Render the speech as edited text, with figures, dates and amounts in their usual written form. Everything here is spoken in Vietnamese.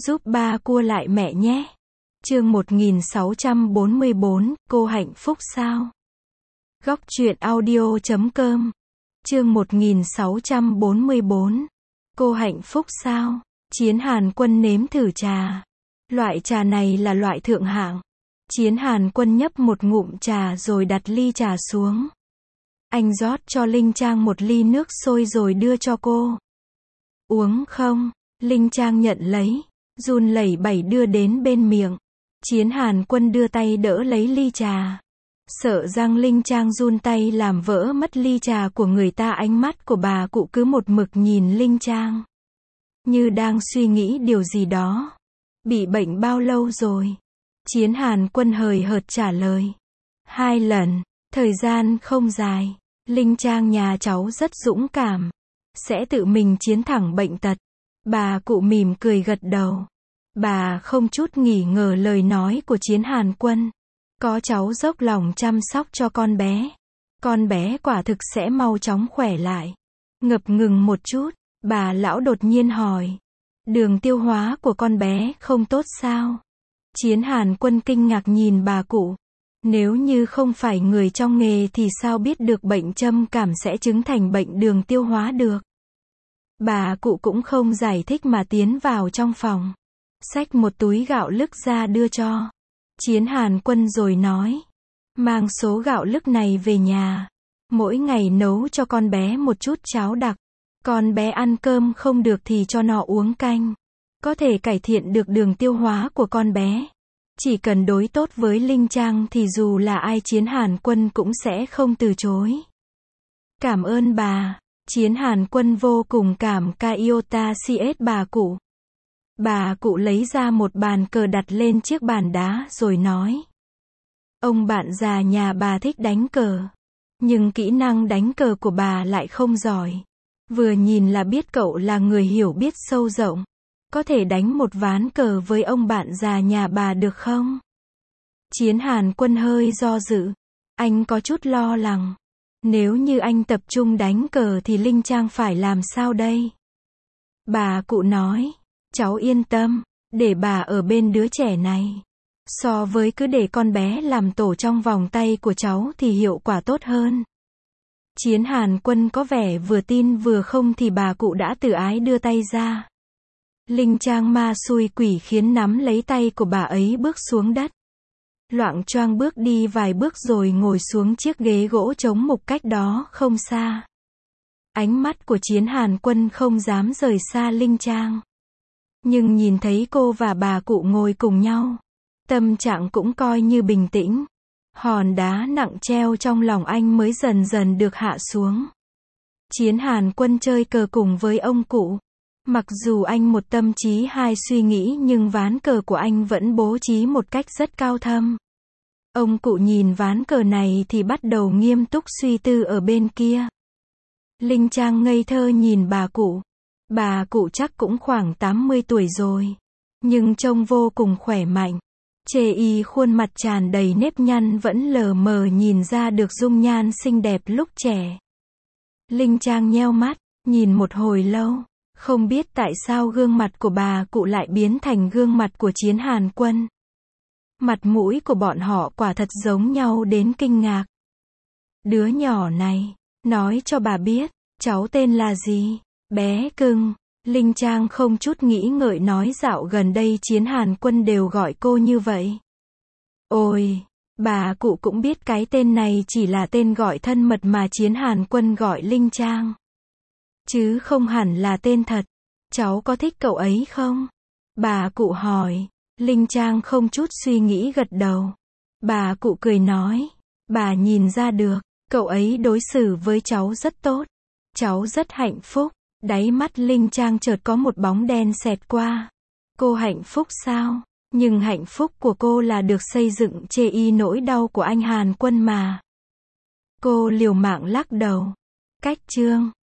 Giúp ba cua lại mẹ nhé. Chương 1644, cô hạnh phúc sao? Góc truyện audio.com. Chương 1644, cô hạnh phúc sao? Chiến Hàn Quân nếm thử trà. Loại trà này là loại thượng hạng. Chiến Hàn Quân nhấp một ngụm trà rồi đặt ly trà xuống. Anh rót cho Linh Trang một ly nước sôi rồi đưa cho cô. Uống không? Linh Trang nhận lấy, run lẩy bẩy đưa đến bên miệng. Chiến Hàn Quân đưa tay đỡ lấy ly trà. Sợ rằng Linh Trang run tay làm vỡ mất ly trà của người ta. Ánh mắt của bà cụ cứ một mực nhìn Linh Trang, như đang suy nghĩ điều gì đó. Bị bệnh bao lâu rồi? Chiến Hàn Quân hời hợt trả lời. 2 lần, thời gian không dài. Linh Trang nhà cháu rất dũng cảm, sẽ tự mình chiến thắng bệnh tật. Bà cụ mỉm cười gật đầu. Bà không chút nghỉ ngờ lời nói của Chiến Hàn Quân. Có cháu dốc lòng chăm sóc cho con bé quả thực sẽ mau chóng khỏe lại. Ngập ngừng một chút, bà lão đột nhiên hỏi. Đường tiêu hóa của con bé không tốt sao? Chiến Hàn Quân kinh ngạc nhìn bà cụ. Nếu như không phải người trong nghề thì sao biết được bệnh trầm cảm sẽ chứng thành bệnh đường tiêu hóa được? Bà cụ cũng không giải thích mà tiến vào trong phòng, xách một túi gạo lứt ra đưa cho Chiến Hàn Quân rồi nói. Mang số gạo lứt này về nhà, mỗi ngày nấu cho con bé một chút cháo đặc. Con bé ăn cơm không được thì cho nó uống canh, có thể cải thiện được đường tiêu hóa của con bé. Chỉ cần đối tốt với Linh Trang thì dù là ai Chiến Hàn Quân cũng sẽ không từ chối. Cảm ơn bà. Chiến Hàn Quân vô cùng cảm Iota CS bà cụ. Bà cụ lấy ra một bàn cờ đặt lên chiếc bàn đá rồi nói. Ông bạn già nhà bà thích đánh cờ, nhưng kỹ năng đánh cờ của bà lại không giỏi. Vừa nhìn là biết cậu là người hiểu biết sâu rộng. Có thể đánh một ván cờ với ông bạn già nhà bà được không? Chiến Hàn Quân hơi do dự. Anh có chút lo lắng. Nếu như anh tập trung đánh cờ thì Linh Trang phải làm sao đây? Bà cụ nói. Cháu yên tâm, để bà ở bên đứa trẻ này. So với cứ để con bé làm tổ trong vòng tay của cháu thì hiệu quả tốt hơn. Chiến Hàn Quân có vẻ vừa tin vừa không thì bà cụ đã tự ái đưa tay ra. Linh Trang ma xui quỷ khiến nắm lấy tay của bà ấy bước xuống đất. Loạng choạng bước đi vài bước rồi ngồi xuống chiếc ghế gỗ chống mục cách đó không xa. Ánh mắt của Chiến Hàn Quân không dám rời xa Linh Trang. Nhưng nhìn thấy cô và bà cụ ngồi cùng nhau, tâm trạng cũng coi như bình tĩnh. Hòn đá nặng treo trong lòng anh mới dần dần được hạ xuống. Chiến Hàn Quân chơi cờ cùng với ông cụ. Mặc dù anh một tâm trí hai suy nghĩ nhưng ván cờ của anh vẫn bố trí một cách rất cao thâm. Ông cụ nhìn ván cờ này thì bắt đầu nghiêm túc suy tư ở bên kia. Linh Trang ngây thơ nhìn bà cụ. Bà cụ chắc cũng khoảng 80 tuổi rồi, nhưng trông vô cùng khỏe mạnh. Chê y khuôn mặt tràn đầy nếp nhăn vẫn lờ mờ nhìn ra được dung nhan xinh đẹp lúc trẻ. Linh Trang nheo mắt, nhìn một hồi lâu. Không biết tại sao gương mặt của bà cụ lại biến thành gương mặt của Chiến Hàn Quân. Mặt mũi của bọn họ quả thật giống nhau đến kinh ngạc. Đứa nhỏ này, nói cho bà biết, cháu tên là gì? Bé cưng. Linh Trang không chút nghĩ ngợi nói dạo gần đây Chiến Hàn Quân đều gọi cô như vậy. Ôi, bà cụ cũng biết cái tên này chỉ là tên gọi thân mật mà Chiến Hàn Quân gọi Linh Trang, chứ không hẳn là tên thật. Cháu có thích cậu ấy không? Bà cụ hỏi. Linh Trang không chút suy nghĩ gật đầu. Bà cụ cười nói. Bà nhìn ra được, cậu ấy đối xử với cháu rất tốt. Cháu rất hạnh phúc. Đáy mắt Linh Trang chợt có một bóng đen xẹt qua. Cô hạnh phúc sao? Nhưng hạnh phúc của cô là được xây dựng chê y nỗi đau của anh Hàn Quân mà. Cô liều mạng lắc đầu. Cách chương